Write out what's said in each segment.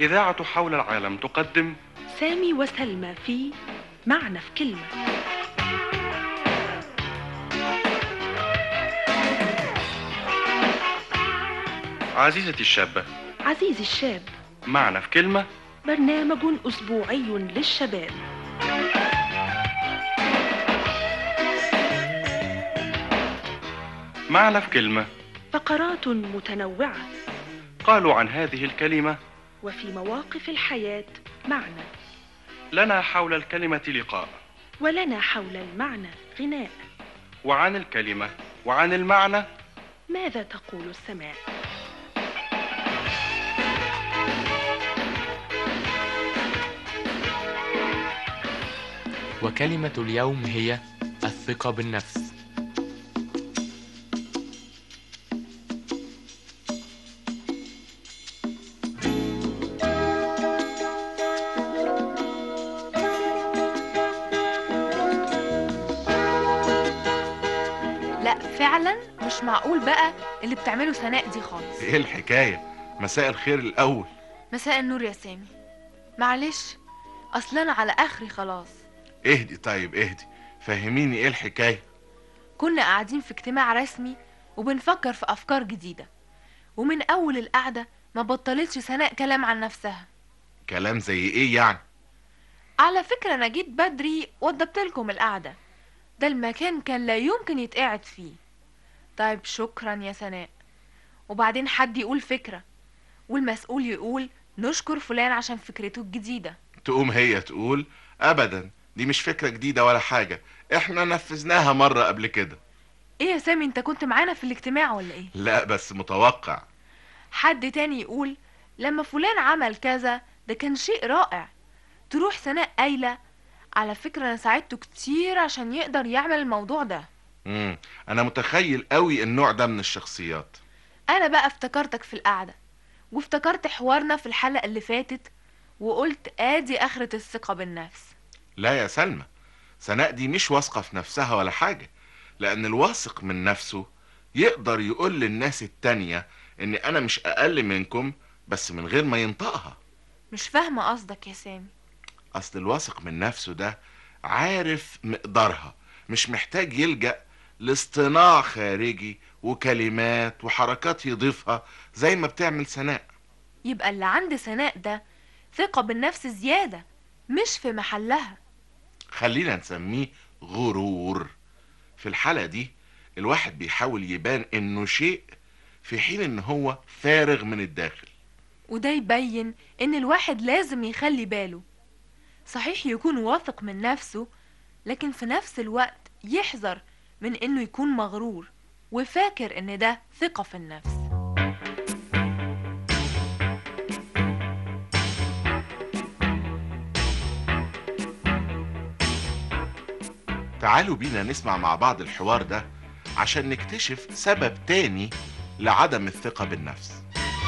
إذاعة حول العالم تقدم سامي وسلمى في معنى في كلمة. عزيزتي الشابة، عزيزي الشاب، معنى في كلمة، برنامج أسبوعي للشباب. معنى في كلمة، فقرات متنوعة قالوا عن هذه الكلمة وفي مواقف الحياة معنى، لنا حول الكلمة لقاء، ولنا حول المعنى غناء، وعن الكلمة وعن المعنى ماذا تقول السماء؟ وكلمة اليوم هي الثقة بالنفس. لا فعلا مش معقول بقى اللي بتعمله سناء دي خالص. ايه الحكاية؟ مساء الخير الأول. مساء النور يا سامي، معلش اصل انا على اخري خلاص. اهدي طيب اهدي، فهميني ايه الحكاية. كنا قاعدين في اجتماع رسمي وبنفكر في افكار جديدة، ومن اول القعدة ما بطلتش سناء كلام عن نفسها. كلام زي ايه يعني؟ على فكرة انا جيت بدري وضبت لكم القعدة، ده المكان كان لا يمكن يتقعد فيه. طيب شكرا يا سناء. وبعدين حد يقول فكرة والمسؤول يقول نشكر فلان عشان فكرته الجديدة، تقوم هي تقول ابدا دي مش فكرة جديدة ولا حاجة، احنا نفذناها مرة قبل كده. ايه يا سامي انت كنت معانا في الاجتماع ولا ايه؟ لا بس متوقع. حد تاني يقول لما فلان عمل كذا ده كان شيء رائع، تروح سناء قايلة على فكرة انا ساعدته كتير عشان يقدر يعمل الموضوع ده. انا متخيل قوي النوع ده من الشخصيات. انا بقى افتكرتك في القعدة وافتكرت حوارنا في الحلقة اللي فاتت وقلت ادي اخرة الثقة بالنفس. لا يا سلمى، سناء دي مش واثقة في نفسها ولا حاجة، لان الواثق من نفسه يقدر يقول للناس التانية ان انا مش اقل منكم بس من غير ما ينطقها. مش فاهمة قصدك يا سامي. اصل الواثق من نفسه ده عارف مقدارها، مش محتاج يلجأ لاصطناع خارجي وكلمات وحركات يضيفها زي ما بتعمل سناء. يبقى اللي عند سناء ده ثقة بالنفس زيادة مش في محلها. خلينا نسميه غرور. في الحالة دي الواحد بيحاول يبان انه شيء في حين ان هو فارغ من الداخل، وده يبين ان الواحد لازم يخلي باله. صحيح يكون واثق من نفسه، لكن في نفس الوقت يحذر من انه يكون مغرور وفاكر ان ده ثقة في النفس. تعالوا بينا نسمع مع بعض الحوار ده عشان نكتشف سبب تاني لعدم الثقة بالنفس.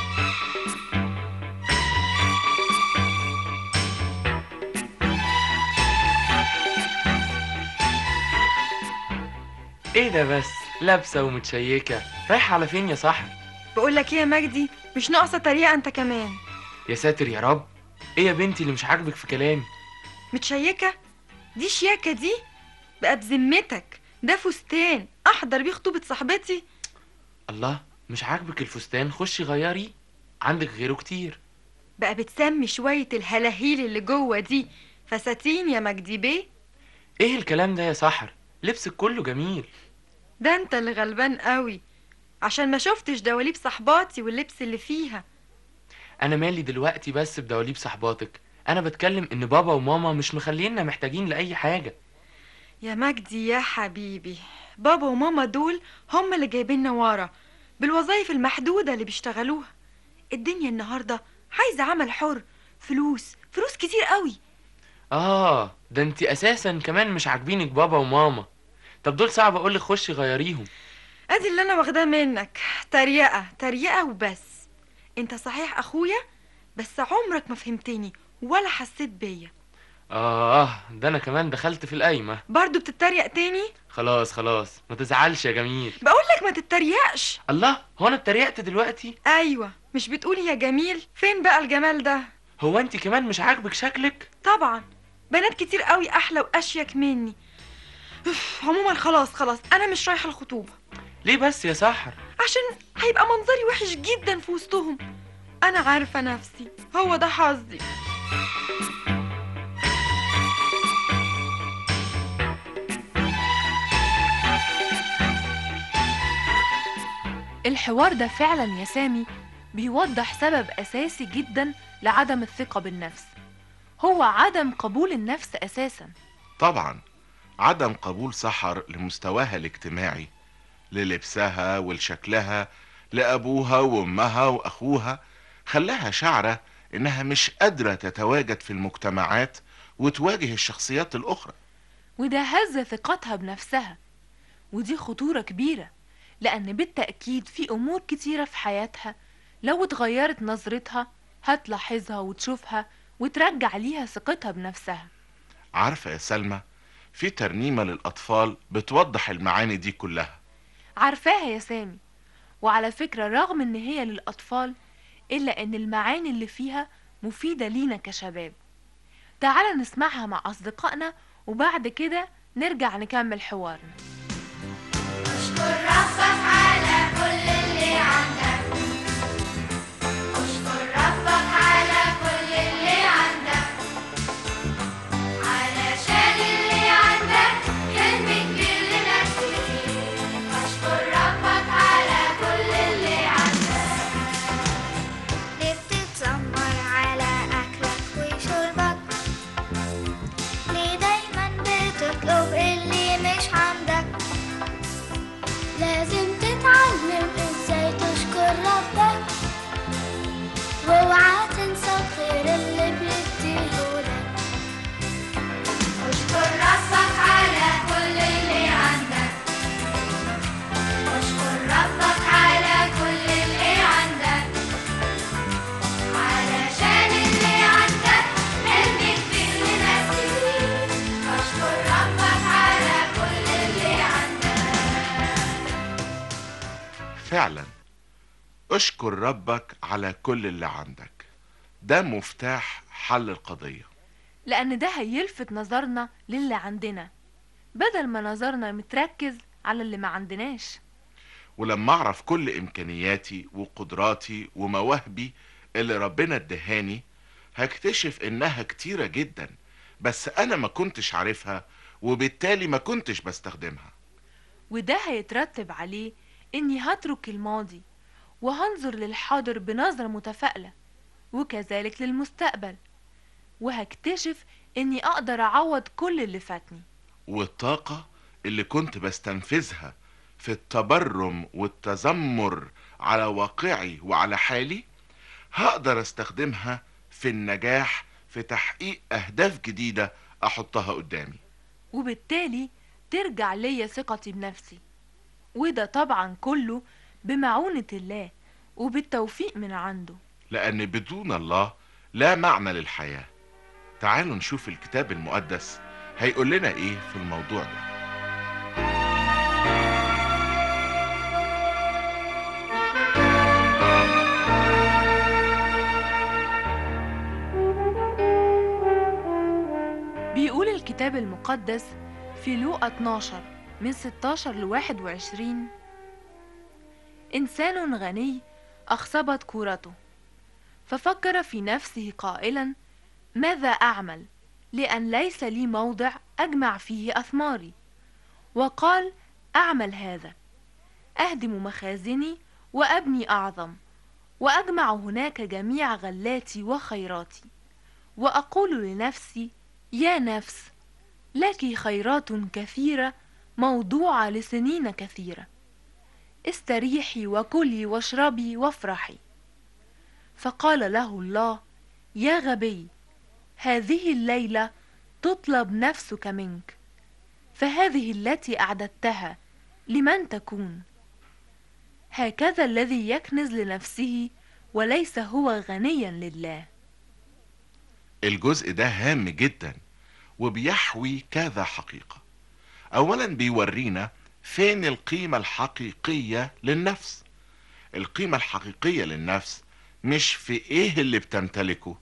ايه ده بس؟ لابسة ومتشيكة، رايحة على فين يا صاحبي؟ بقول لك ايه يا مجدي، مش ناقصه تريقه انت كمان. يا ساتر يا رب، ايه يا بنتي اللي مش عاجبك في كلامي؟ متشيكه؟ دي شياكه دي؟ بقى بذمتك ده فستان احضر بيه خطوبه صاحبتي؟ الله، مش عاجبك الفستان؟ خشي غيري، عندك غيره كتير. بقى بتسمي شويه الهلاهيل اللي جوه دي فساتين يا مجدي بيه؟ ايه الكلام ده يا سحر؟ لبسك كله جميل. ده انت اللي غلبان قوي عشان ما شفتش دواليب صحباتي واللبس اللي فيها. انا مالي دلوقتي بس بدواليب صحباتك؟ انا بتكلم ان بابا وماما مش مخلينا محتاجين لاي حاجة. يا مجدي يا حبيبي، بابا وماما دول هم اللي جايبيننا ورا بالوظايف المحدودة اللي بيشتغلوها. الدنيا النهاردة عايزة عمل حر، فلوس كتير قوي. ده انتي اساسا كمان مش عاجبينك بابا وماما. طب دول صعب اقولك خشي غيريهم. ادي اللي انا واخداه منك، تريقة وبس. انت صحيح اخويا بس عمرك ما فهمتني ولا حسيت بيا. ده انا كمان دخلت في القايمة. برضو بتتريق تاني؟ خلاص ما تزعلش يا جميل. بقولك ما تتريقش. الله، هو انا اتريقت دلوقتي؟ ايوه، مش بتقولي يا جميل؟ فين بقى الجمال ده؟ هو انت كمان مش عاجبك شكلك؟ طبعا بنات كتير قوي احلى واشيك مني. عموما خلاص انا مش رايحه الخطوبه. ليه بس يا سحر؟ عشان هيبقى منظري وحش جدا في وسطهم. انا عارفه نفسي، هو ده حظي. الحوار ده فعلا يا سامي بيوضح سبب أساسي جدا لعدم الثقة بالنفس، هو عدم قبول النفس أساسا. طبعا عدم قبول سحر لمستواها الاجتماعي، للبسها ولشكلها، لأبوها وأمها وأخوها، خلاها شعرة إنها مش قادرة تتواجد في المجتمعات وتواجه الشخصيات الأخرى. وده هز ثقتها بنفسها، ودي خطورة كبيرة، لأن بالتأكيد في أمور كتيرة في حياتها لو اتغيرت نظرتها هتلاحظها وتشوفها وترجع ليها ثقتها بنفسها. عارفة يا سلمى، في ترنيمة للأطفال بتوضح المعاني دي كلها. عارفاها يا سامي، وعلى فكرة رغم ان هي للأطفال إلا ان المعاني اللي فيها مفيدة لينا كشباب. تعال نسمعها مع أصدقائنا وبعد كده نرجع نكمل حوارنا. اشكر ربك على كل اللي عندك، اشكر ربك على كل اللي عندك، علشان اللي عندك حلم كبير لناس كتير. اشكر ربك على كل اللي عندك. ليه بتتذمر على أكلك وشربك؟ ليه دايما بتطلب اللي مش عندك؟ لازم تتعلم ازاي تشكر ربك، واوعى تنسى الخير اللي بيديهولك. اشكر ربك على كل اللي عندك، اشكر ربك على كل اللي عندك، علشان اللي عندك حلم كبير لناس كتير. اشكر ربك على كل اللي عندك. فعلا اشكر ربك على كل اللي عندك، ده مفتاح حل القضية. لأن ده هيلفت نظرنا للي عندنا بدل ما نظرنا متركز على اللي ما عندناش. ولما اعرف كل امكانياتي وقدراتي ومواهبي اللي ربنا ادهاني، هكتشف انها كتيرة جدا، بس انا ما كنتش عارفها وبالتالي ما كنتش بستخدمها. وده هيترتب عليه إني هترك الماضي وهنظر للحاضر بنظرة متفائلة، وكذلك للمستقبل، وهكتشف إني أقدر أعوض كل اللي فاتني. والطاقة اللي كنت بستنفذها في التبرم والتذمر على واقعي وعلى حالي، هقدر استخدمها في النجاح في تحقيق اهداف جديدة احطها قدامي. وبالتالي ترجع ليا ثقتي بنفسي، وده طبعا كله بمعونة الله وبالتوفيق من عنده. لان بدون الله لا معنى للحياة. تعالوا نشوف الكتاب المقدس هيقول لنا ايه في الموضوع ده. بيقول الكتاب المقدس في لوقا 12 من 16 ل 21: إنسان غني أخصبت كورته، ففكر في نفسه قائلا: ماذا أعمل لأن ليس لي موضع أجمع فيه أثماري؟ وقال: أعمل هذا، أهدم مخازني وأبني أعظم، وأجمع هناك جميع غلاتي وخيراتي، وأقول لنفسي: يا نفس، لك خيرات كثيرة موضوعة لسنين كثيرة، استريحي وكلي واشربي وافرحي. فقال له الله: يا غبي، هذه الليلة تطلب نفسك منك، فهذه التي أعددتها لمن تكون؟ هكذا الذي يكنز لنفسه وليس هو غنيا لله. الجزء ده هام جدا وبيحوي كذا حقيقة. اولا بيورينا فين القيمة الحقيقية للنفس. القيمة الحقيقية للنفس مش في ايه اللي بتمتلكه،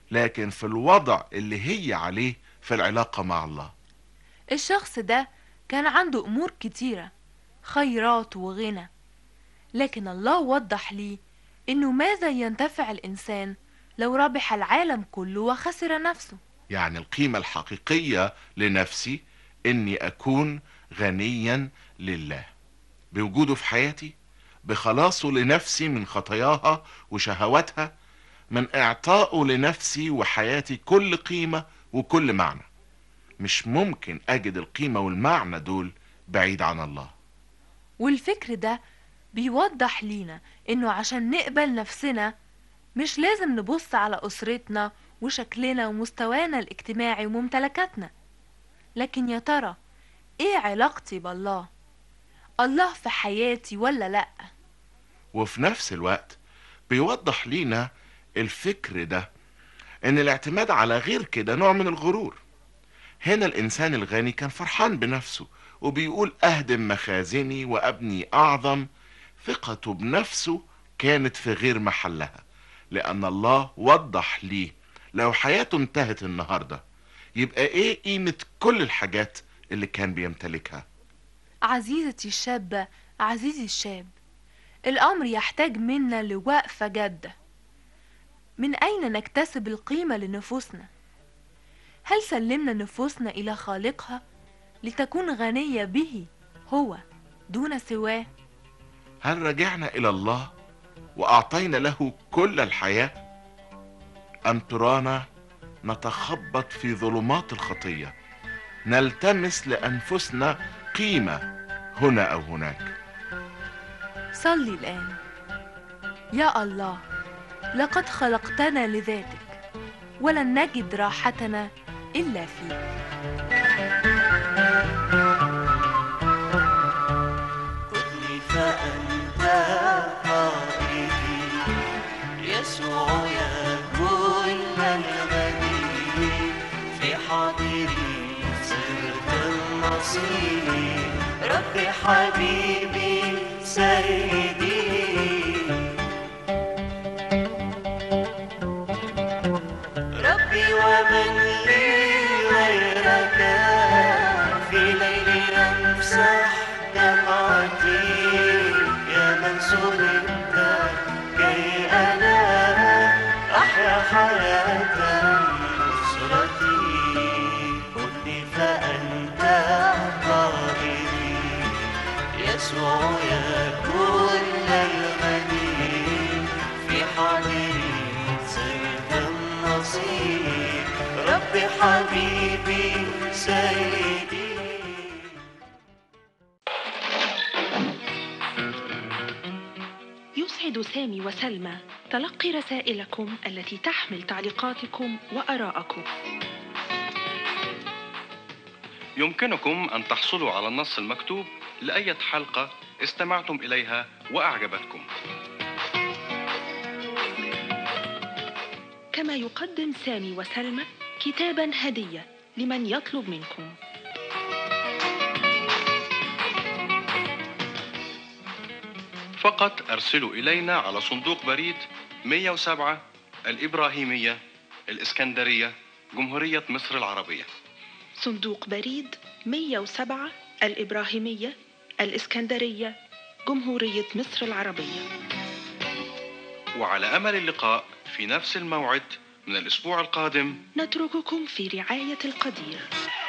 لكن في الوضع اللي هي عليه في العلاقة مع الله. الشخص ده كان عنده أمور كتيرة، خيرات وغنى، لكن الله وضح ليه إنه ماذا ينتفع الإنسان لو ربح العالم كله وخسر نفسه. يعني القيمة الحقيقية لنفسي اني اكون غنيا لله بوجوده في حياتي، بخلاصه لنفسي من خطاياها وشهواتها، من اعطائه لنفسي وحياتي كل قيمة وكل معنى. مش ممكن اجد القيمة والمعنى دول بعيد عن الله. والفكر ده بيوضح لينا إنه عشان نقبل نفسنا مش لازم نبص على أسرتنا وشكلنا ومستوانا الاجتماعي وممتلكاتنا، لكن يا ترى ايه علاقتي بالله؟ الله في حياتي ولا لأ؟ وفي نفس الوقت بيوضح لينا الفكر ده ان الاعتماد على غير كده نوع من الغرور. هنا الانسان الغني كان فرحان بنفسه وبيقول اهدم مخازني وابني اعظم. ثقته بنفسه كانت في غير محلها، لان الله وضح ليه لو حياته انتهت النهاردة يبقى ايه قيمة كل الحاجات اللي كان بيمتلكها. عزيزتي الشابة، عزيزي الشاب، الأمر يحتاج منا لوقفة جادة. من أين نكتسب القيمة لنفوسنا؟ هل سلمنا نفوسنا إلى خالقها لتكون غنية به هو دون سواه؟ هل رجعنا الى الله واعطينا له كل الحياة، ام ترانا نتخبط في ظلمات الخطية نلتمس لانفسنا قيمة هنا او هناك؟ صلي الآن. يا الله، لقد خلقتنا لذاتك ولن نجد راحتنا إلا فيك. خذني فأنت قائدي، يسوع يا كل الغني، في حاضري صرت النصير، ربي حبيبي سيدي. ربي ومن لي غيرك، في ليلي أمسح دمعتي، يا من صلبت كي أنا أحيا حياة نصرتي. خذني فأنت قائدي، يسوع يا كل الغني، في حاضري صرت النصير، ربي حبيبي سيدي. يسعد سامي وسلمى تلقي رسائلكم التي تحمل تعليقاتكم وآراءكم. يمكنكم أن تحصلوا على النص المكتوب لأي حلقة استمعتم إليها وأعجبتكم. كما يقدم سامي وسلمى كتابا هدية لمن يطلب منكم. فقط أرسلوا إلينا على صندوق بريد 107 الإبراهيمية، الإسكندرية، جمهورية مصر العربية. صندوق بريد 107 الإبراهيمية، الإسكندرية، جمهورية مصر العربية. وعلى أمل اللقاء في نفس الموعد من الأسبوع القادم. نترككم في رعاية القدير.